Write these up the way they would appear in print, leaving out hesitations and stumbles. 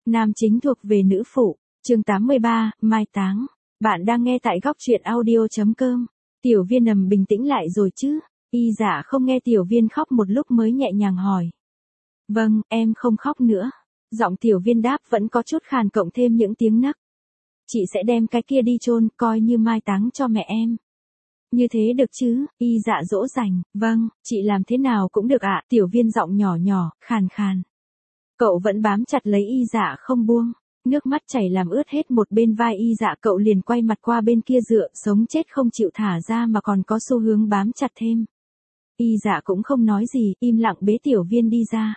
Nam chính thuộc về nữ phụ, chương 83, mai táng. Bạn đang nghe tại góc truyện audio.com. Tiểu Viên nằm bình tĩnh lại rồi chứ? Y Dạ không nghe Tiểu Viên khóc một lúc mới nhẹ nhàng hỏi. Vâng, em không khóc nữa. Giọng Tiểu Viên đáp vẫn có chút khàn cộng thêm những tiếng nấc. Chị sẽ đem cái kia đi chôn, coi như mai táng cho mẹ em. Như thế được chứ? Y Dạ dỗ dành. Vâng, chị làm thế nào cũng được ạ. Tiểu Viên giọng nhỏ nhỏ, khàn khàn. Cậu vẫn bám chặt lấy Y Dạ không buông. Nước mắt chảy làm ướt hết một bên vai Y Dạ, cậu liền quay mặt qua bên kia dựa, sống chết không chịu thả ra mà còn có xu hướng bám chặt thêm. Y Dạ cũng không nói gì, im lặng bế Tiểu Viên đi ra.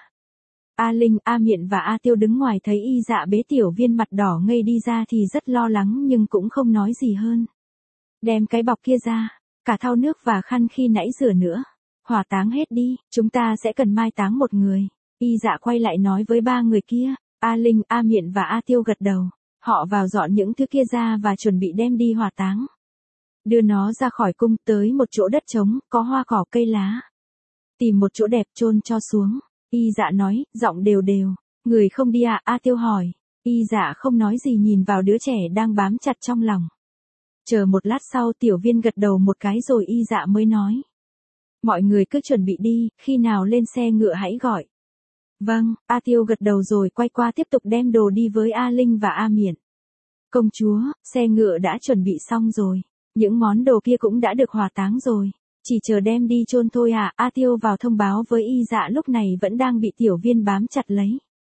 A Linh, A Miện và A Tiêu đứng ngoài thấy Y Dạ bế Tiểu Viên mặt đỏ ngây đi ra thì rất lo lắng nhưng cũng không nói gì hơn. Đem cái bọc kia ra, cả thau nước và khăn khi nãy rửa nữa. Hỏa táng hết đi, chúng ta sẽ cần mai táng một người. Y Dạ quay lại nói với ba người kia. A Linh, A Miện và A Tiêu gật đầu. Họ vào dọn những thứ kia ra và chuẩn bị đem đi hỏa táng. Đưa nó ra khỏi cung tới một chỗ đất trống, có hoa cỏ cây lá. Tìm một chỗ đẹp chôn cho xuống. Y Dạ nói, giọng đều đều. Người không đi à? A Tiêu hỏi. Y Dạ không nói gì nhìn vào đứa trẻ đang bám chặt trong lòng. Chờ một lát sau Tiểu Viên gật đầu một cái rồi Y Dạ mới nói. Mọi người cứ chuẩn bị đi, khi nào lên xe ngựa hãy gọi. Vâng, A Tiêu gật đầu rồi quay qua tiếp tục đem đồ đi với A Linh và A Miện. Công chúa, xe ngựa đã chuẩn bị xong rồi. Những món đồ kia cũng đã được hỏa táng rồi. Chỉ chờ đem đi chôn thôi à? A Tiêu vào thông báo với Y Dạ lúc này vẫn đang bị Tiểu Viên bám chặt lấy.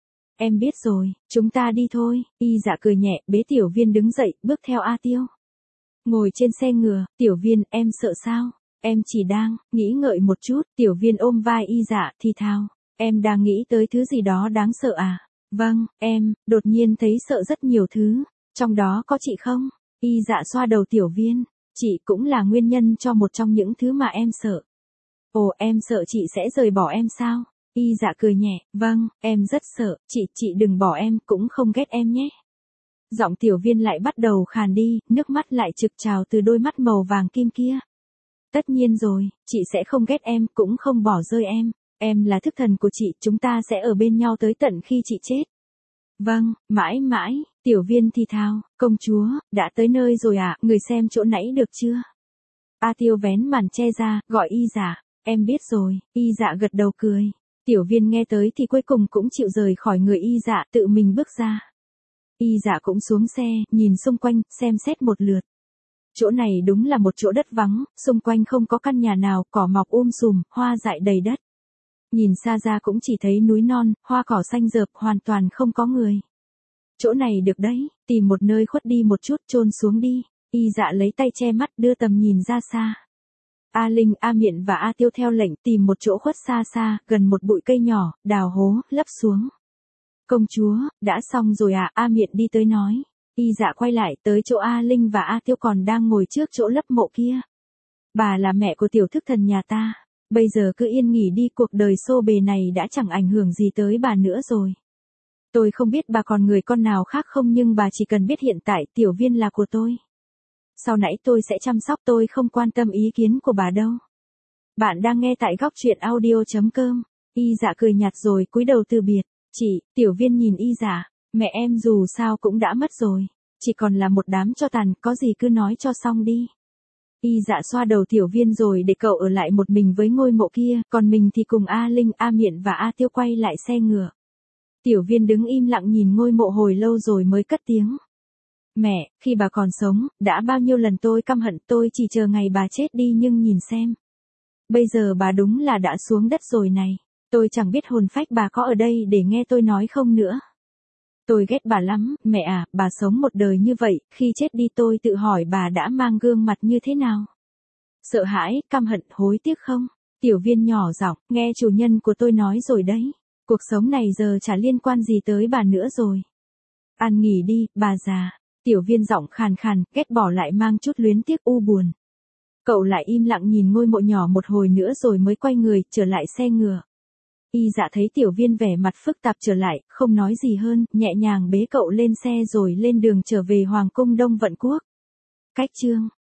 Em biết rồi, chúng ta đi thôi. Y Dạ cười nhẹ, bế Tiểu Viên đứng dậy, bước theo A Tiêu. Ngồi trên xe ngựa, Tiểu Viên, em sợ sao? Em chỉ đang nghĩ ngợi một chút. Tiểu Viên ôm vai Y Dạ thì thào. Em đang nghĩ tới thứ gì đó đáng sợ à? Vâng, em, đột nhiên thấy sợ rất nhiều thứ. Trong đó có chị không? Y Dạ xoa đầu Tiểu Viên. Chị cũng là nguyên nhân cho một trong những thứ mà em sợ. Ồ, em sợ chị sẽ rời bỏ em sao? Y Dạ cười nhẹ. Vâng, em rất sợ. Chị đừng bỏ em, cũng không ghét em nhé. Giọng Tiểu Viên lại bắt đầu khàn đi, nước mắt lại trực trào từ đôi mắt màu vàng kim kia. Tất nhiên rồi, chị sẽ không ghét em, cũng không bỏ rơi em. Em là thức thần của chị, chúng ta sẽ ở bên nhau tới tận khi chị chết. Vâng, mãi mãi. Tiểu Viên thì thào. Công chúa, đã tới nơi rồi à? Người xem chỗ nãy được chưa? A Tiêu vén màn che ra, gọi Y Dạ. Em biết rồi. Y Dạ gật đầu cười. Tiểu Viên nghe tới thì cuối cùng cũng chịu rời khỏi người Y Dạ, tự mình bước ra. Y Dạ cũng xuống xe, nhìn xung quanh, xem xét một lượt. Chỗ này đúng là một chỗ đất vắng, xung quanh không có căn nhà nào, cỏ mọc sùm, hoa dại đầy đất. Nhìn xa ra cũng chỉ thấy núi non, hoa cỏ xanh rợp, hoàn toàn không có người. Chỗ này được đấy, tìm một nơi khuất đi một chút, chôn xuống đi. Y Dạ lấy tay che mắt đưa tầm nhìn ra xa. A Linh, A Miện và A Tiêu theo lệnh tìm một chỗ khuất xa xa, gần một bụi cây nhỏ, đào hố, lấp xuống. Công chúa, đã xong rồi à? A Miện đi tới nói. Y Dạ quay lại tới chỗ A Linh và A Tiêu còn đang ngồi trước chỗ lấp mộ kia. Bà là mẹ của tiểu thức thần nhà ta. Bây giờ cứ yên nghỉ đi, cuộc đời xô bề này đã chẳng ảnh hưởng gì tới bà nữa rồi. Tôi không biết bà còn người con nào khác không, nhưng bà chỉ cần biết hiện tại Tiểu Viên là của tôi. Sau nãy tôi sẽ chăm sóc, tôi không quan tâm ý kiến của bà đâu. Bạn đang nghe tại góc truyện audio.com. Y Dạ cười nhạt rồi cúi đầu từ biệt. Chị, Tiểu Viên nhìn Y Dạ. Mẹ em dù sao cũng đã mất rồi. Chỉ còn là một đám tro tàn, có gì cứ nói cho xong đi. Y Dạ xoa đầu Tiểu Viên rồi để cậu ở lại một mình với ngôi mộ kia, còn mình thì cùng A Linh, A Miện và A Tiêu quay lại xe ngựa. Tiểu Viên đứng im lặng nhìn ngôi mộ hồi lâu rồi mới cất tiếng. Mẹ, khi bà còn sống, đã bao nhiêu lần tôi căm hận, tôi chỉ chờ ngày bà chết đi, nhưng nhìn xem. Bây giờ bà đúng là đã xuống đất rồi này. Tôi chẳng biết hồn phách bà có ở đây để nghe tôi nói không nữa. Tôi ghét bà lắm, mẹ à, bà sống một đời như vậy, khi chết đi tôi tự hỏi bà đã mang gương mặt như thế nào? Sợ hãi, căm hận, hối tiếc không? Tiểu Viên nhỏ giọng, nghe chủ nhân của tôi nói rồi đấy. Cuộc sống này giờ chả liên quan gì tới bà nữa rồi. Ăn nghỉ đi, bà già. Tiểu Viên giọng khàn khàn, ghét bỏ lại mang chút luyến tiếc buồn. Cậu lại im lặng nhìn ngôi mộ nhỏ một hồi nữa rồi mới quay người, trở lại xe ngựa. Y Dạ thấy Tiểu Viên vẻ mặt phức tạp trở lại, không nói gì hơn, nhẹ nhàng bế cậu lên xe rồi lên đường trở về Hoàng cung Đông Vận Quốc. Cách chương